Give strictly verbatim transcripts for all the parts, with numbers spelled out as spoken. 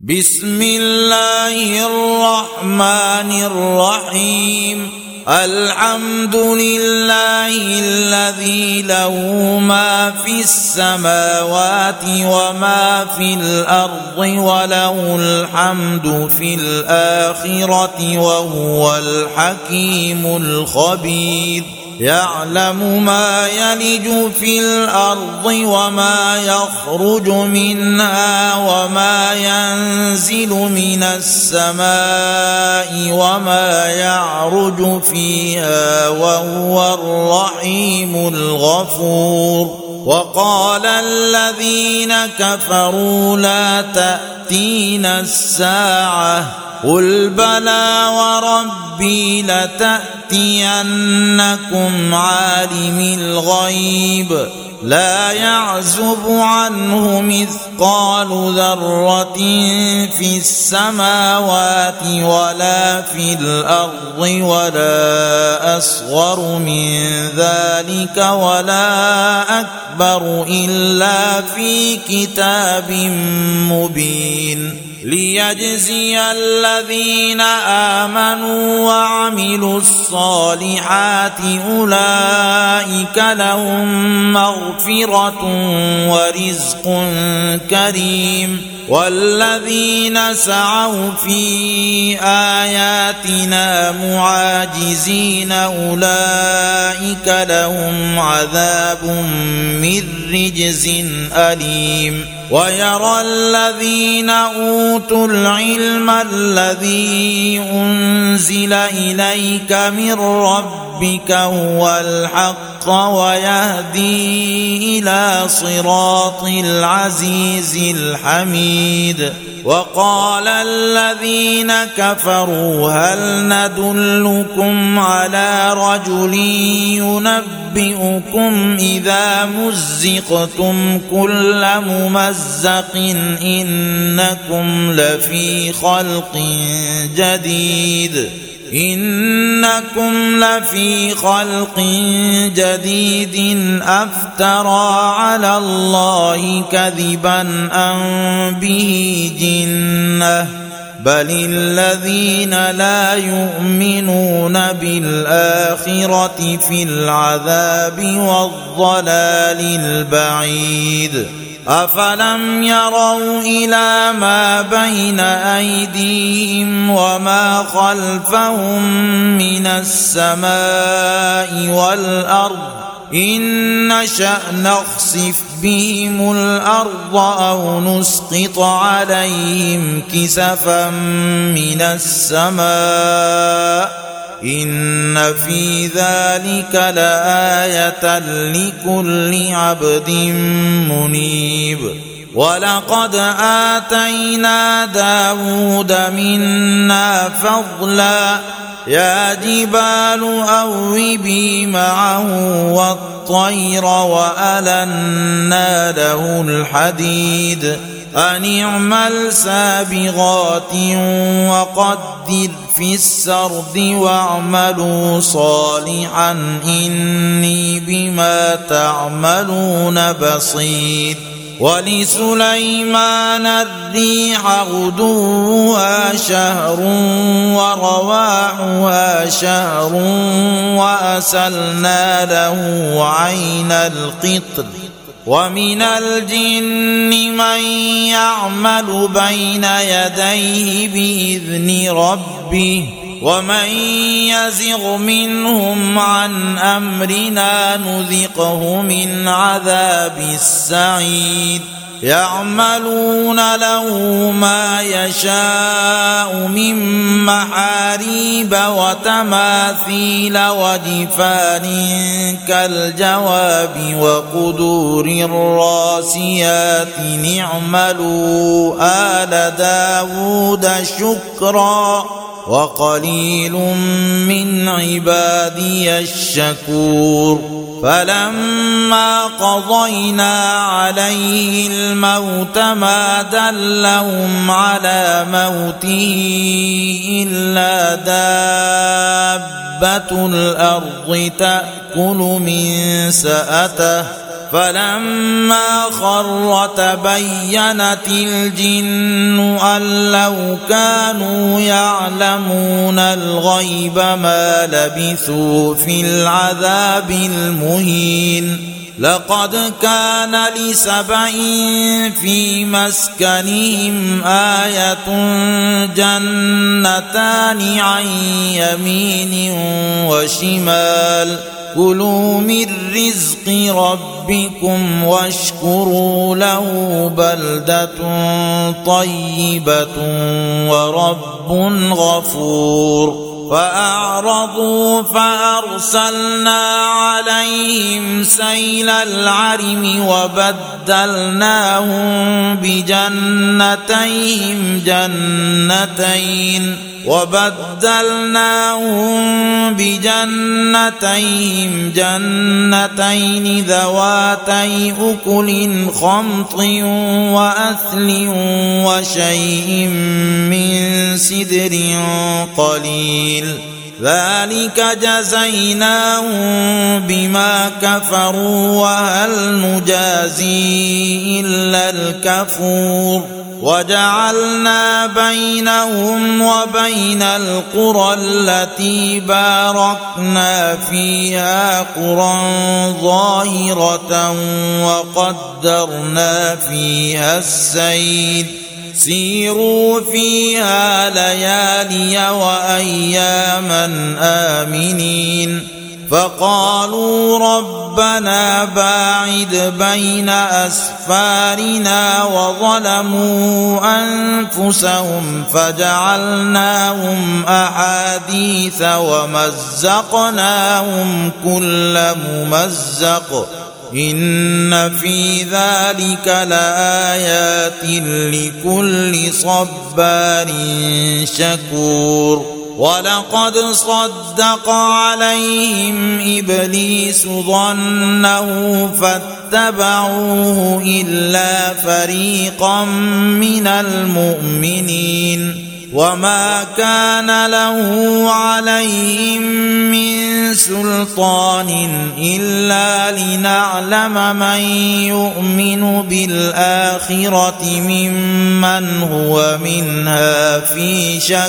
بسم الله الرحمن الرحيم. الحمد لله الذي له ما في السماوات وما في الأرض وله الحمد في الآخرة وهو الحكيم الخبير. يعلم ما يلج في الأرض وما يخرج منها وما ينزل من السماء وما يعرج فيها وهو الرحيم الغفور. وقال الذين كفروا لا تأتينا الساعة قل بلى وربي لتأتينكم عالم الغيب لا يعزب عنه مثقال ذرة في السماوات ولا في الأرض ولا أصغر من ذلك ولا أكبر إلا في كتاب مبين ليجزي الذين آمنوا وعملوا الصالحات أولئك لهم مغفرة ورزق كريم. والذين سعوا في آياتنا معاجزين أولئك لهم عذاب من رجز أليم. ويرى الذين أوتوا العلم الذي أنزل إليك من ربك هو الحق ويهدي إلى صراط العزيز الحميد. وقال الذين كفروا هل ندلكم على رجل ينبئكم إذا مزقتم كل ممزق إنكم لفي خلق جديد إنكم لفي خلق جديد أفترى على الله كذبا أم به جنة بل الذين لا يؤمنون بالآخرة في العذاب والضلال البعيد. أفلم يروا إلى ما بين أيديهم وما خلفهم من السماء والأرض إن نشأ نخسف بهم الأرض أو نسقط عليهم كسفا من السماء إن في ذلك لآية لكل عبد منيب. ولقد آتينا داود منا فضلا يا جبال أوبي معه والطير وألنا له الحديد أن اعمل سابغات وقدر في السرد واعملوا صالحا إني بما تعملون بصير. ولسليمان الريح غدوها شهر ورواحها شهر وأسلنا له عين القطر. ومن الجن من يعمل بين يديه بإذن ربه ومن يزغ منهم عن أمرنا نذقه من عذاب السعير. يعملون له ما يشاء من محاريب وتماثيل وجفان كالجواب وقدور الراسيات اعملوا آل داود شكرا وقليل من عبادي الشكور. فلما قضينا عليه الموت ما دلهم على موته إلا دابة الأرض تأكل من سأته فلما خر تبينت الجن أن لو كانوا يعلمون الغيب ما لبثوا في العذاب المهين لقد كان لسبع في مسكنهم آية جنتان عن يمين وشمال كلوا من رزق ربكم واشكروا له بلدة طيبة ورب غفور فأعرضوا فأرسلنا عليهم سيل العرم وبدلناهم بجنتيهم جنتين وبدلناهم بجنتيهم جنتين ذواتي أكل خمط وأثل وشيء من سدر قليل ذلك جزيناهم بما كفروا وهل نجازي إلا الكفور وجعلنا بينهم وبين القرى التي باركنا فيها قرى ظاهرة وقدرنا فيها السير سيروا فيها ليالي وأياما آمنين فقالوا ربنا باعد بين أسفارنا وظلموا أنفسهم فجعلناهم أحاديث ومزقناهم كل ممزق إن في ذلك لآيات لكل صبار شكور ولقد صدق عليهم إبليس ظنه فاتبعوه إلا فريقا من المؤمنين وما كان له عليهم من سلطان إلا لنعلم من يؤمن بالآخرة ممن هو منها في شك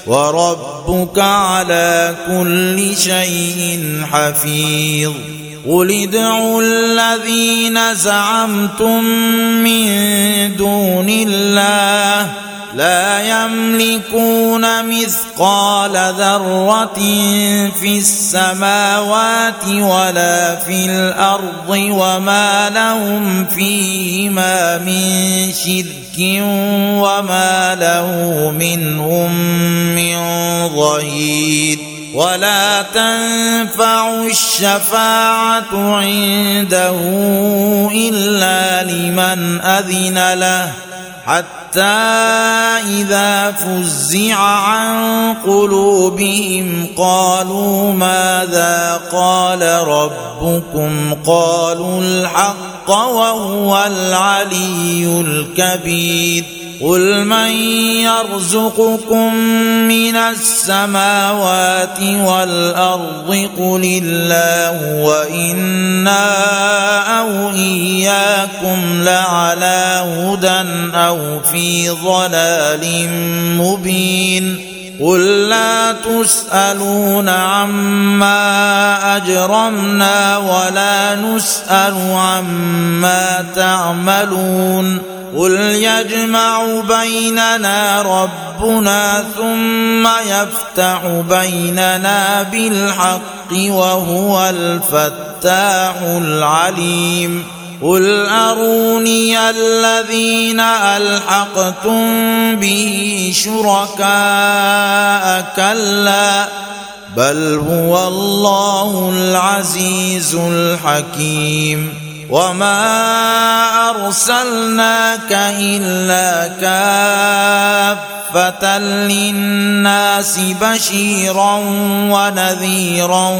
وربك على كل شيء حفيظ قل ادعوا الذين زعمتم من دون الله لا يملكون مثقال ذرة في السماوات ولا في الأرض وما لهم فيهما من شرك وما له منهم من ظهير ولا تنفع الشفاعة عنده إلا لمن أذن له حتى إذا فزع عن قلوبهم قالوا ماذا قال ربكم قالوا الحق وهو العلي الكبير قل من يرزقكم من السماوات والأرض قل الله وإنا أو إياكم لعلى هدى أو في ضلال مبين قل لا تسألون عما أجرمنا ولا نسأل عما تعملون قل يجمع بيننا ربنا ثم يفتح بيننا بالحق وهو الفتاح العليم قل أروني الذين ألحقتم به شركاء كلا بل هو الله العزيز الحكيم وما أرسلناك إلا كافة للناس بشيرا ونذيرا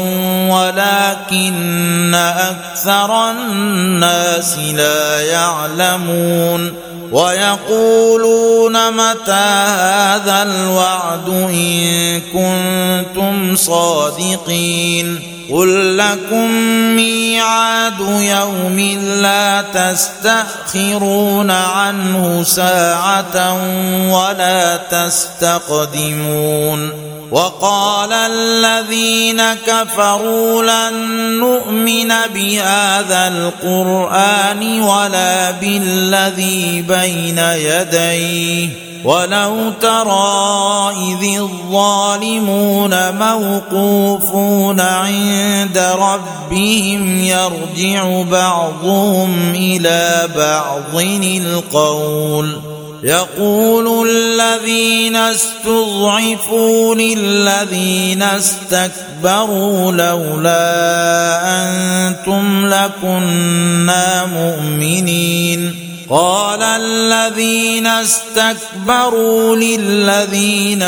ولكن أكثر الناس لا يعلمون ويقولون متى هذا الوعد إن كنتم صادقين قل لكم ميعاد يوم لا تستأخرون عنه ساعة ولا تستقدمون وقال الذين كفروا لن نؤمن بهذا القرآن ولا بالذي بين يديه ولو ترى إذ الظالمون موقوفون عند ربهم يرجع بعضهم إلى بعض القول يقول الذين استضعفوا للذين استكبروا لولا أنتم لكنا مؤمنين قال الذين استكبروا للذين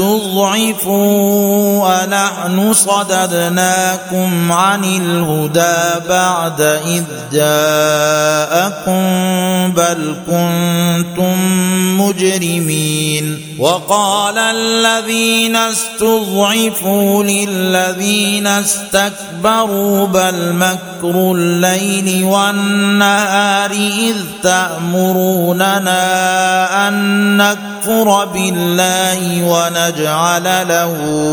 استضعفوا أنحن صددناكم عن الهدى بعد إذ جاءكم بل كنتم مجرمين وقال الذين استضعفوا للذين استكبروا بل مكر الليل والنهار إذ تأمروننا أن نكفر بالله ونجعل له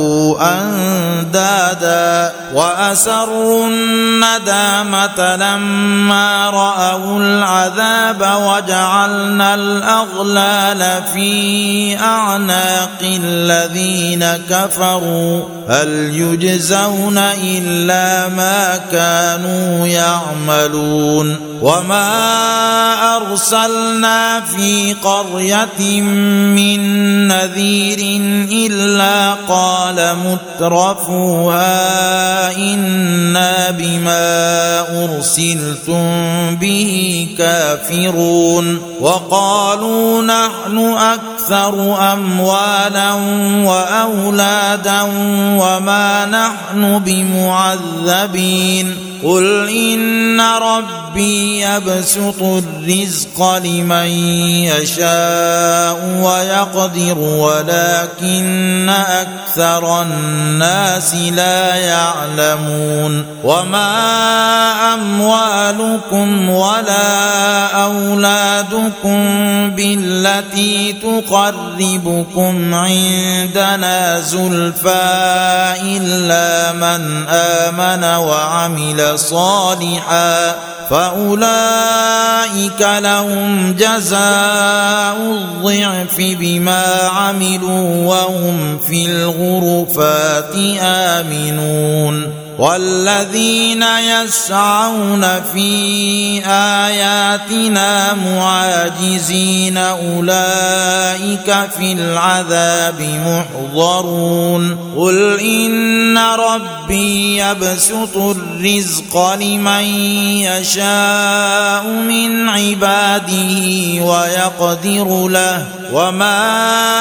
أندادا وأسروا الندامة لما رأوا العذاب وجعلنا الأغلال في أعناق الذين كفروا هل يجزون إلا ما كانوا يعملون وما أرسلنا في قرية من نذير إلا قال مترفوها إنا بما أرسلتم به كافرون وقالوا نحن أكثر أموالا وأولادا وما نحن بمعذبين قل إن ربي يبسط الرزق لمن يشاء ويقدر ولكن أكثر الناس لا يعلمون وما أموالكم ولا أولادكم بالتي تقربكم عندنا زلفى إلا من آمن وعمل صالحا فأولئك لهم جزاء الضعف بما عملوا وهم في الغرفات آمنون والذين يسعون في آياتنا معاجزين أولئك في العذاب محضرون قل إن ربي يبسط الرزق لمن يشاء من عباده ويقدر له وما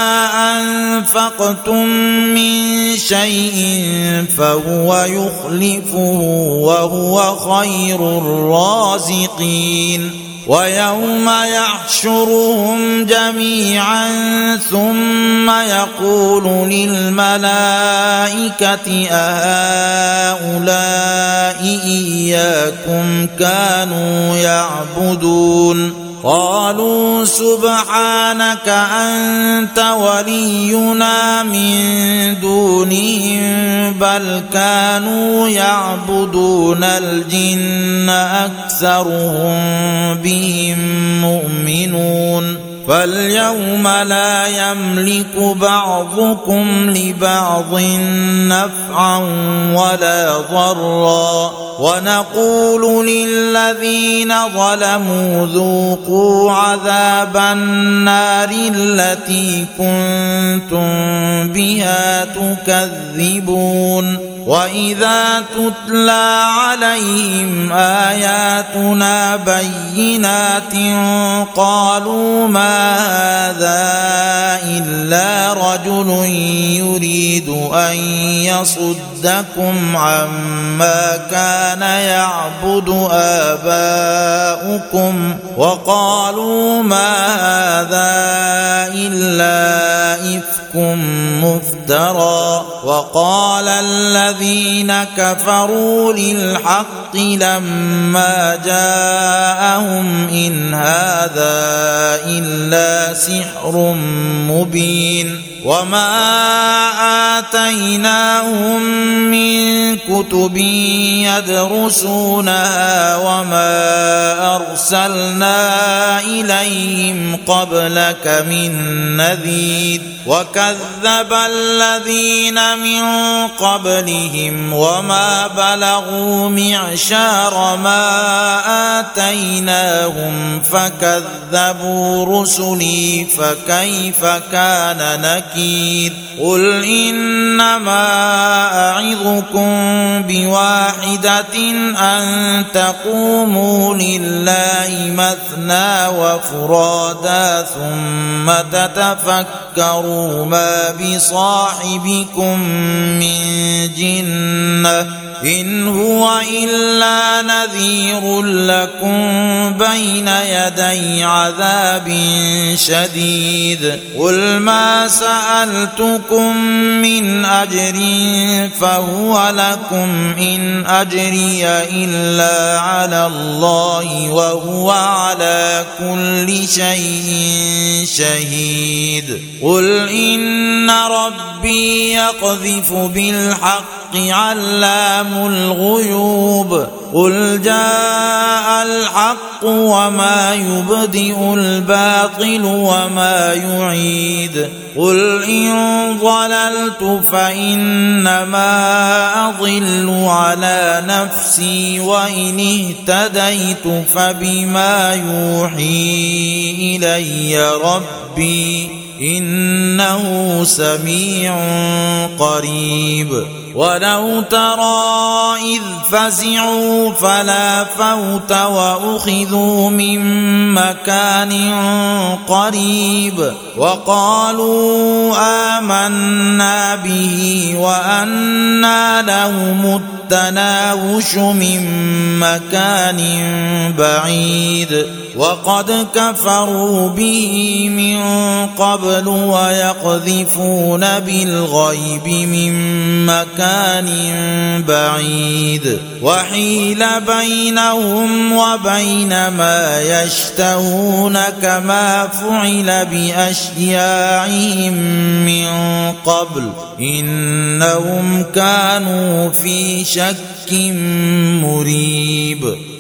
أنفقتم من شيء فهو يخلفه وهو خير الرازقين ويوم يحشرهم جميعا ثم يقول للملائكة أهؤلاء إياكم كانوا يعبدون قالوا سبحانك أنت ولينا من دونهم بل كانوا يعبدون الجن أكثرهم بهم مؤمنون فاليوم لا يملك بعضكم لبعض نفعا ولا ضرا ونقول للذين ظلموا ذوقوا عذاب النار التي كنتم بها تكذبون وإذا تتلى عليهم آياتنا بينات قالوا ما هذا إلا رجل يريد أن يصدكم عما كان يعبد آباؤكم وقالوا ما هذا إلا إفك مفترى وقال الذين الذين كفروا للحق لما جاءهم إن هذا إلا سحر مبين وما آتيناهم من كتب يدرسونها وما أرسلنا إليهم قبلك من نذير وكذب الذين من قبلهم وما بلغوا معشار ما آتيناهم فكذبوا رسلي فكيف كان نكير قل إنما أعظكم بواحدة أن تقوموا لله مثنى وفرادا ثم تتفكروا ما بصاحبكم من جنة إن هو إلا نذير لكم بين يدي عذاب شديد قل ما سألتكم من أجر فهو لكم إن أجري إلا على الله وهو على كل شيء شهيد قل إن ربي يقذف بالحق علام الغيوب قل جاء الحق وما يبدئ الباطل وما يعيد قل إن ضللت فإنما أضل على نفسي وإن اهتديت فبما يوحي إلي ربي إنه سميع قريب ولو ترى إذ فزعوا فلا فوت وأخذوا من مكان قريب وقالوا آمنا به وأنى لهم التناوش من مكان بعيد وقد كفروا به من قبل ويقذفون بالغيب من مكان بعيد وحيل بينهم وبين ما يشتهون كما فعل بأشياعهم من قبل إنهم كانوا في شك مريب